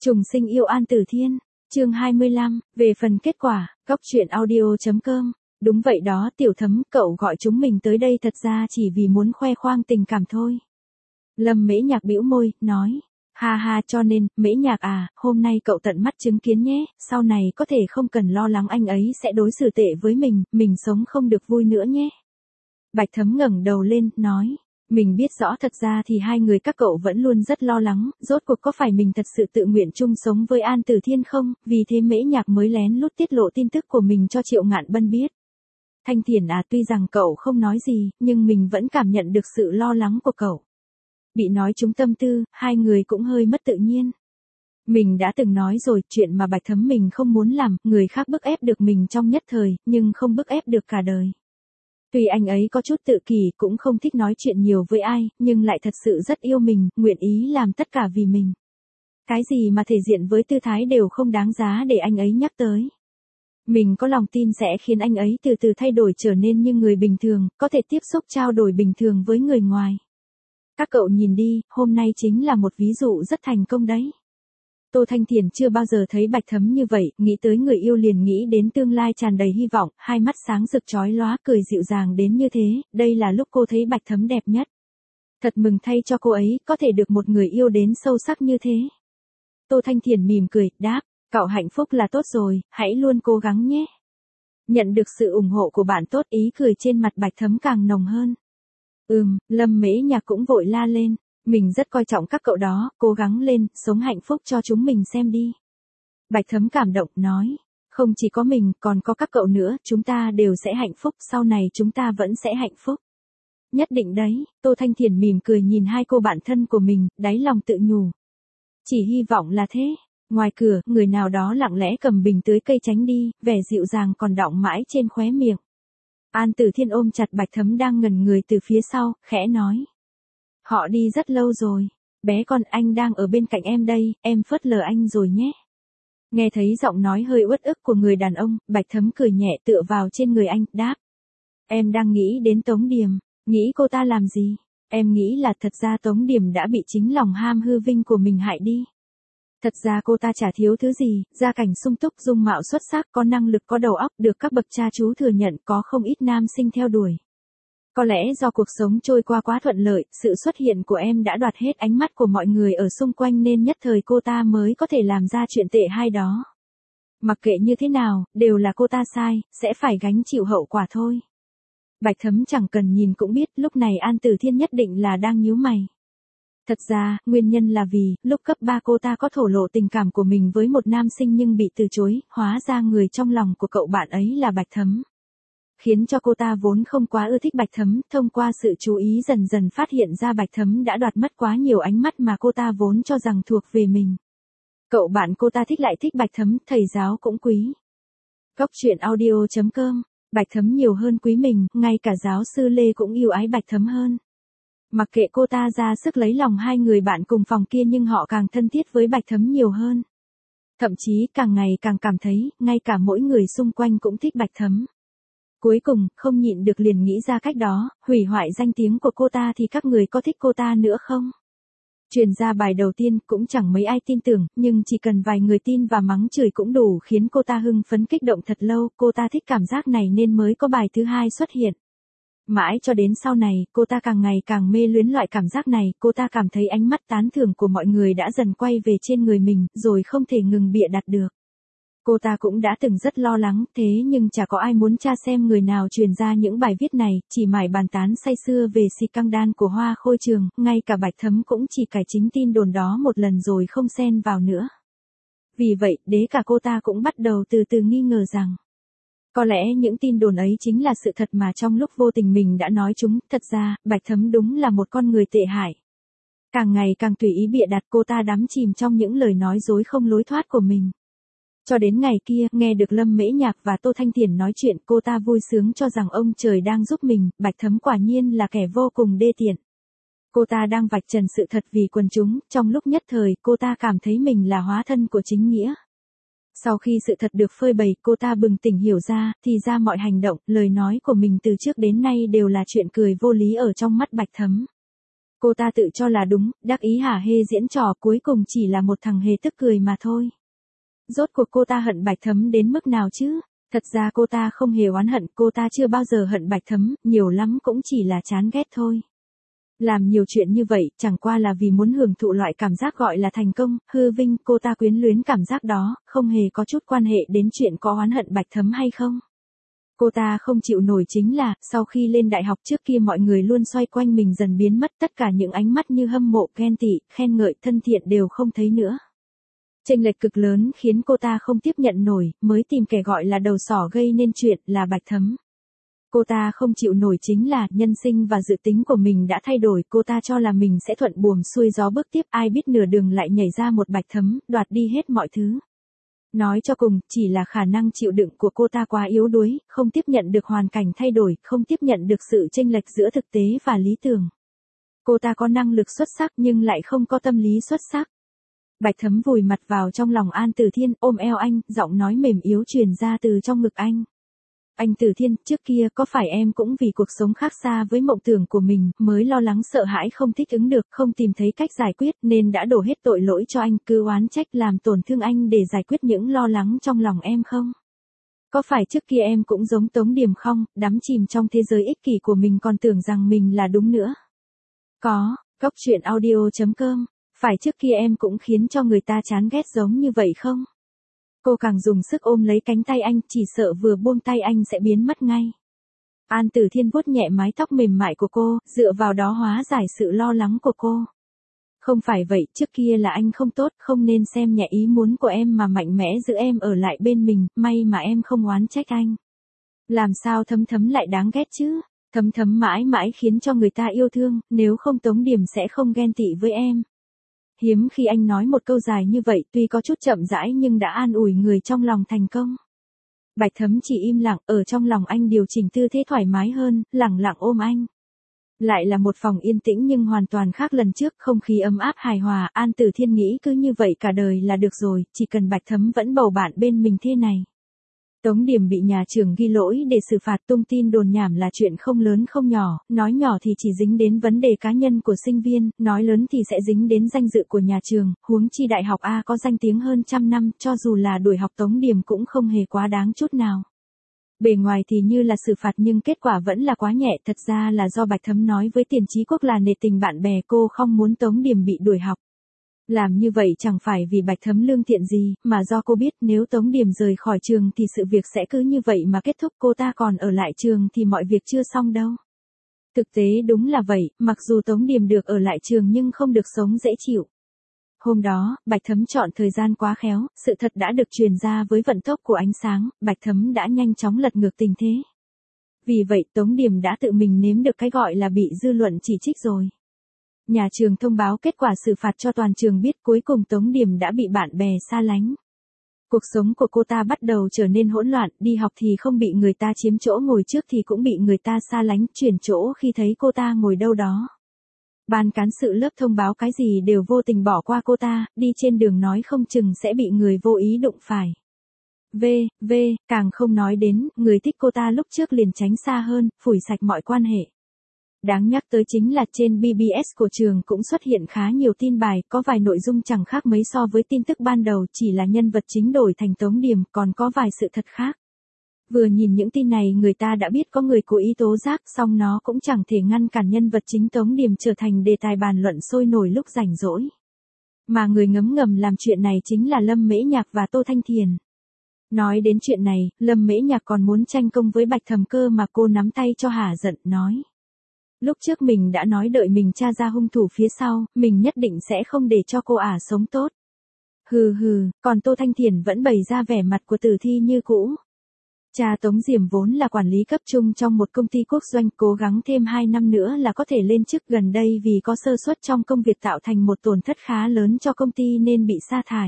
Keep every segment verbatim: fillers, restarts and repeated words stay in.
Trùng sinh yêu An Tử Thiên, chương hai mươi lăm, về phần kết quả, góc truyện audio chấm com. Đúng vậy đó Tiểu Thấm, cậu gọi chúng mình tới đây thật ra chỉ vì muốn khoe khoang tình cảm thôi. Lâm Mễ Nhạc bĩu môi, nói, ha ha, cho nên, Mễ Nhạc à, hôm nay cậu tận mắt chứng kiến nhé, sau này có thể không cần lo lắng anh ấy sẽ đối xử tệ với mình, mình sống không được vui nữa nhé. Bạch Thấm ngẩng đầu lên, nói, mình biết rõ thật ra thì hai người các cậu vẫn luôn rất lo lắng, rốt cuộc có phải mình thật sự tự nguyện chung sống với An Tử Thiên không, vì thế Mễ Nhạc mới lén lút tiết lộ tin tức của mình cho Triệu Ngạn Bân biết. Thanh Thiển à, tuy rằng cậu không nói gì, nhưng mình vẫn cảm nhận được sự lo lắng của cậu. Bị nói trúng tâm tư, hai người cũng hơi mất tự nhiên. Mình đã từng nói rồi, chuyện mà Bạch Thấm mình không muốn làm, người khác bức ép được mình trong nhất thời, nhưng không bức ép được cả đời. Tuy anh ấy có chút tự kỷ, cũng không thích nói chuyện nhiều với ai, nhưng lại thật sự rất yêu mình, nguyện ý làm tất cả vì mình. Cái gì mà thể diện với tư thái đều không đáng giá để anh ấy nhắc tới. Mình có lòng tin sẽ khiến anh ấy từ từ thay đổi trở nên như người bình thường, có thể tiếp xúc trao đổi bình thường với người ngoài. Các cậu nhìn đi, hôm nay chính là một ví dụ rất thành công đấy. Tô Thanh Thiển chưa bao giờ thấy Bạch Thấm như vậy, nghĩ tới người yêu liền nghĩ đến tương lai tràn đầy hy vọng, hai mắt sáng rực chói lóa, cười dịu dàng đến như thế, đây là lúc cô thấy Bạch Thấm đẹp nhất. Thật mừng thay cho cô ấy, có thể được một người yêu đến sâu sắc như thế. Tô Thanh Thiển mỉm cười, đáp, cậu hạnh phúc là tốt rồi, hãy luôn cố gắng nhé. Nhận được sự ủng hộ của bạn tốt, ý cười trên mặt Bạch Thấm càng nồng hơn. Ừm, Lâm Mễ Nhạc cũng vội la lên. Mình rất coi trọng các cậu đó, cố gắng lên, sống hạnh phúc cho chúng mình xem đi. Bạch Thấm cảm động, nói, không chỉ có mình, còn có các cậu nữa, chúng ta đều sẽ hạnh phúc, sau này chúng ta vẫn sẽ hạnh phúc. Nhất định đấy, Tô Thanh Thiển mỉm cười nhìn hai cô bạn thân của mình, đáy lòng tự nhủ. Chỉ hy vọng là thế. Ngoài cửa, người nào đó lặng lẽ cầm bình tưới cây tránh đi, vẻ dịu dàng còn đọng mãi trên khóe miệng. An Tử Thiên ôm chặt Bạch Thấm đang ngẩn người từ phía sau, khẽ nói. Họ đi rất lâu rồi. Bé con, anh đang ở bên cạnh em đây, em phớt lờ anh rồi nhé. Nghe thấy giọng nói hơi uất ức của người đàn ông, Bạch Thấm cười nhẹ tựa vào trên người anh, đáp. Em đang nghĩ đến Tống Điềm, nghĩ cô ta làm gì? Em nghĩ là thật ra Tống Điềm đã bị chính lòng ham hư vinh của mình hại đi. Thật ra cô ta chả thiếu thứ gì, gia cảnh sung túc, dung mạo xuất sắc, có năng lực, có đầu óc, được các bậc cha chú thừa nhận, có không ít nam sinh theo đuổi. Có lẽ do cuộc sống trôi qua quá thuận lợi, sự xuất hiện của em đã đoạt hết ánh mắt của mọi người ở xung quanh nên nhất thời cô ta mới có thể làm ra chuyện tệ hay đó. Mặc kệ như thế nào, đều là cô ta sai, sẽ phải gánh chịu hậu quả thôi. Bạch Thấm chẳng cần nhìn cũng biết lúc này An Tử Thiên nhất định là đang nhíu mày. Thật ra, nguyên nhân là vì, lúc cấp ba cô ta có thổ lộ tình cảm của mình với một nam sinh nhưng bị từ chối, hóa ra người trong lòng của cậu bạn ấy là Bạch Thấm. Khiến cho cô ta vốn không quá ưa thích Bạch Thấm, thông qua sự chú ý dần dần phát hiện ra Bạch Thấm đã đoạt mất quá nhiều ánh mắt mà cô ta vốn cho rằng thuộc về mình. Cậu bạn cô ta thích lại thích Bạch Thấm, thầy giáo cũng quý. Góc truyện audio chấm com, Bạch Thấm nhiều hơn quý mình, ngay cả giáo sư Lê cũng yêu ái Bạch Thấm hơn. Mặc kệ cô ta ra sức lấy lòng hai người bạn cùng phòng kia nhưng họ càng thân thiết với Bạch Thấm nhiều hơn. Thậm chí càng ngày càng cảm thấy, ngay cả mỗi người xung quanh cũng thích Bạch Thấm. Cuối cùng, không nhịn được liền nghĩ ra cách đó, hủy hoại danh tiếng của cô ta thì các người có thích cô ta nữa không? Truyền ra bài đầu tiên cũng chẳng mấy ai tin tưởng, nhưng chỉ cần vài người tin và mắng chửi cũng đủ khiến cô ta hưng phấn kích động thật lâu, cô ta thích cảm giác này nên mới có bài thứ hai xuất hiện. Mãi cho đến sau này, cô ta càng ngày càng mê luyến loại cảm giác này, cô ta cảm thấy ánh mắt tán thưởng của mọi người đã dần quay về trên người mình, rồi không thể ngừng bịa đặt được. Cô ta cũng đã từng rất lo lắng, thế nhưng chả có ai muốn tra xem người nào truyền ra những bài viết này, chỉ mải bàn tán say sưa về si căng đan của Hoa Khôi Trường, ngay cả Bạch Thấm cũng chỉ cải chính tin đồn đó một lần rồi không xen vào nữa. Vì vậy, đế cả cô ta cũng bắt đầu từ từ nghi ngờ rằng, có lẽ những tin đồn ấy chính là sự thật mà trong lúc vô tình mình đã nói chúng, thật ra, Bạch Thấm đúng là một con người tệ hại. Càng ngày càng tùy ý bịa đặt, cô ta đắm chìm trong những lời nói dối không lối thoát của mình. Cho đến ngày kia, nghe được Lâm Mễ Nhạc và Tô Thanh Thiển nói chuyện, cô ta vui sướng cho rằng ông trời đang giúp mình, Bạch Thấm quả nhiên là kẻ vô cùng đê tiện. Cô ta đang vạch trần sự thật vì quần chúng, trong lúc nhất thời, cô ta cảm thấy mình là hóa thân của chính nghĩa. Sau khi sự thật được phơi bày, cô ta bừng tỉnh hiểu ra, thì ra mọi hành động, lời nói của mình từ trước đến nay đều là chuyện cười vô lý ở trong mắt Bạch Thấm. Cô ta tự cho là đúng, đắc ý hả hê diễn trò, cuối cùng chỉ là một thằng hề tức cười mà thôi. Rốt cuộc cô ta hận Bạch Thấm đến mức nào chứ? Thật ra cô ta không hề oán hận, cô ta chưa bao giờ hận Bạch Thấm, nhiều lắm cũng chỉ là chán ghét thôi. Làm nhiều chuyện như vậy, chẳng qua là vì muốn hưởng thụ loại cảm giác gọi là thành công, hư vinh, cô ta quyến luyến cảm giác đó, không hề có chút quan hệ đến chuyện có oán hận Bạch Thấm hay không. Cô ta không chịu nổi chính là, sau khi lên đại học trước kia mọi người luôn xoay quanh mình dần biến mất, tất cả những ánh mắt như hâm mộ, ghen tị, khen ngợi, thân thiện đều không thấy nữa. Chênh lệch cực lớn khiến cô ta không tiếp nhận nổi, mới tìm kẻ gọi là đầu sỏ gây nên chuyện là Bạch Thấm. Cô ta không chịu nổi chính là, nhân sinh và dự tính của mình đã thay đổi, cô ta cho là mình sẽ thuận buồm xuôi gió bước tiếp, ai biết nửa đường lại nhảy ra một Bạch Thấm, đoạt đi hết mọi thứ. Nói cho cùng, chỉ là khả năng chịu đựng của cô ta quá yếu đuối, không tiếp nhận được hoàn cảnh thay đổi, không tiếp nhận được sự chênh lệch giữa thực tế và lý tưởng. Cô ta có năng lực xuất sắc nhưng lại không có tâm lý xuất sắc. Bạch Thấm vùi mặt vào trong lòng An Tử Thiên, ôm eo anh, giọng nói mềm yếu truyền ra từ trong ngực anh. Anh Tử Thiên, trước kia có phải em cũng vì cuộc sống khác xa với mộng tưởng của mình, mới lo lắng sợ hãi không thích ứng được, không tìm thấy cách giải quyết nên đã đổ hết tội lỗi cho anh, cứ oán trách làm tổn thương anh để giải quyết những lo lắng trong lòng em không? Có phải trước kia em cũng giống Tống Điềm không, đắm chìm trong thế giới ích kỷ của mình còn tưởng rằng mình là đúng nữa? Có, Cốc Truyện Audio chấm com, phải trước kia em cũng khiến cho người ta chán ghét giống như vậy không? Cô càng dùng sức ôm lấy cánh tay anh, chỉ sợ vừa buông tay anh sẽ biến mất ngay. An Tử Thiên vuốt nhẹ mái tóc mềm mại của cô, dựa vào đó hóa giải sự lo lắng của cô. Không phải vậy, trước kia là anh không tốt, không nên xem nhẹ ý muốn của em mà mạnh mẽ giữ em ở lại bên mình, may mà em không oán trách anh. Làm sao Thấm Thấm lại đáng ghét chứ? Thấm Thấm mãi mãi khiến cho người ta yêu thương, nếu không Tống Điềm sẽ không ghen tị với em. Hiếm khi anh nói một câu dài như vậy, tuy có chút chậm rãi nhưng đã an ủi người trong lòng thành công. Bạch Thấm chỉ im lặng, ở trong lòng anh điều chỉnh tư thế thoải mái hơn, lẳng lặng ôm anh. Lại là một phòng yên tĩnh nhưng hoàn toàn khác lần trước, không khí ấm áp hài hòa, An Tử Thiên nghĩ cứ như vậy cả đời là được rồi, chỉ cần Bạch Thấm vẫn bầu bạn bên mình thế này. Tống Điềm bị nhà trường ghi lỗi để xử phạt, tung tin đồn nhảm là chuyện không lớn không nhỏ, nói nhỏ thì chỉ dính đến vấn đề cá nhân của sinh viên, nói lớn thì sẽ dính đến danh dự của nhà trường, huống chi đại học A có danh tiếng hơn trăm năm, cho dù là đuổi học Tống Điềm cũng không hề quá đáng chút nào. Bề ngoài thì như là xử phạt nhưng kết quả vẫn là quá nhẹ, thật ra là do Bạch Thấm nói với Tiền Chí Quốc là nể tình bạn bè, cô không muốn Tống Điềm bị đuổi học. Làm như vậy chẳng phải vì Bạch Thấm lương thiện gì, mà do cô biết nếu Tống Điềm rời khỏi trường thì sự việc sẽ cứ như vậy mà kết thúc, cô ta còn ở lại trường thì mọi việc chưa xong đâu. Thực tế đúng là vậy, mặc dù Tống Điềm được ở lại trường nhưng không được sống dễ chịu. Hôm đó, Bạch Thấm chọn thời gian quá khéo, sự thật đã được truyền ra với vận tốc của ánh sáng, Bạch Thấm đã nhanh chóng lật ngược tình thế. Vì vậy Tống Điềm đã tự mình nếm được cái gọi là bị dư luận chỉ trích rồi. Nhà trường thông báo kết quả xử phạt cho toàn trường biết, cuối cùng Tống Điềm đã bị bạn bè xa lánh. Cuộc sống của cô ta bắt đầu trở nên hỗn loạn, đi học thì không bị người ta chiếm chỗ ngồi trước thì cũng bị người ta xa lánh, chuyển chỗ khi thấy cô ta ngồi đâu đó. Ban cán sự lớp thông báo cái gì đều vô tình bỏ qua cô ta, đi trên đường nói không chừng sẽ bị người vô ý đụng phải. V, V, càng không nói đến, người thích cô ta lúc trước liền tránh xa hơn, phủi sạch mọi quan hệ. Đáng nhắc tới chính là trên bê bê ét của trường cũng xuất hiện khá nhiều tin bài, có vài nội dung chẳng khác mấy so với tin tức ban đầu, chỉ là nhân vật chính đổi thành Tống Điềm, còn có vài sự thật khác. Vừa nhìn những tin này người ta đã biết có người cố ý tố giác, song nó cũng chẳng thể ngăn cản nhân vật chính Tống Điềm trở thành đề tài bàn luận sôi nổi lúc rảnh rỗi. Mà người ngấm ngầm làm chuyện này chính là Lâm Mễ Nhạc và Tô Thanh Thiền. Nói đến chuyện này, Lâm Mễ Nhạc còn muốn tranh công với Bạch Thầm cơ mà cô nắm tay cho hả giận, nói. Lúc trước mình đã nói đợi mình tra ra hung thủ phía sau, mình nhất định sẽ không để cho cô ả sống tốt. Hừ hừ, còn Tô Thanh Thiền vẫn bày ra vẻ mặt của tử thi như cũ. Cha Tống Diềm vốn là quản lý cấp trung trong một công ty quốc doanh, cố gắng thêm hai năm nữa là có thể lên chức, gần đây vì có sơ suất trong công việc tạo thành một tổn thất khá lớn cho công ty nên bị sa thải.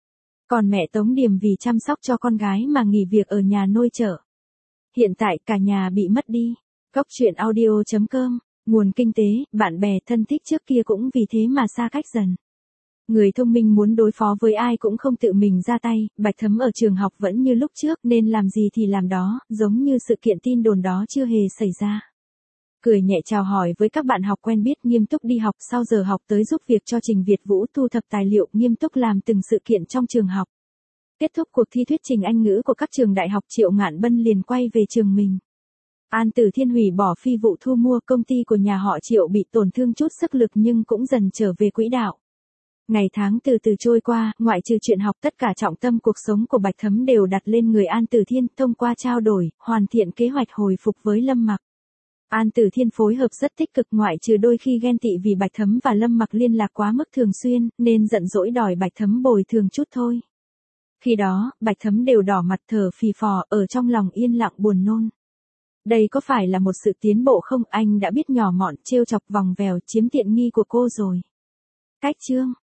Còn mẹ Tống Điềm vì chăm sóc cho con gái mà nghỉ việc ở nhà nôi chợ. Hiện tại cả nhà bị mất đi. Cốc Truyện Audio chấm com, nguồn kinh tế, bạn bè thân thích trước kia cũng vì thế mà xa cách dần. Người thông minh muốn đối phó với ai cũng không tự mình ra tay, Bạch Thấm ở trường học vẫn như lúc trước nên làm gì thì làm đó, giống như sự kiện tin đồn đó chưa hề xảy ra. Cười nhẹ chào hỏi với các bạn học quen biết, nghiêm túc đi học, sau giờ học tới giúp việc cho Trình Việt Vũ thu thập tài liệu, nghiêm túc làm từng sự kiện trong trường học. Kết thúc cuộc thi thuyết trình Anh ngữ của các trường đại học, Triệu Ngạn Bân liền quay về trường mình. An Tử Thiên hủy bỏ phi vụ thu mua công ty của nhà họ Triệu bị tổn thương chút sức lực nhưng cũng dần trở về quỹ đạo. Ngày tháng từ từ trôi qua, ngoại trừ chuyện học, tất cả trọng tâm cuộc sống của Bạch Thấm đều đặt lên người An Tử Thiên, thông qua trao đổi, hoàn thiện kế hoạch hồi phục với Lâm Mặc. An Tử Thiên phối hợp rất tích cực, ngoại trừ đôi khi ghen tị vì Bạch Thấm và Lâm Mặc liên lạc quá mức thường xuyên, nên giận dỗi đòi Bạch Thấm bồi thường chút thôi. Khi đó, Bạch Thấm đều đỏ mặt thở phì phò, ở trong lòng yên lặng buồn nôn. Đây có phải là một sự tiến bộ không? Anh đã biết nhỏ mọn, trêu chọc, vòng vèo, chiếm tiện nghi của cô rồi. Cách chương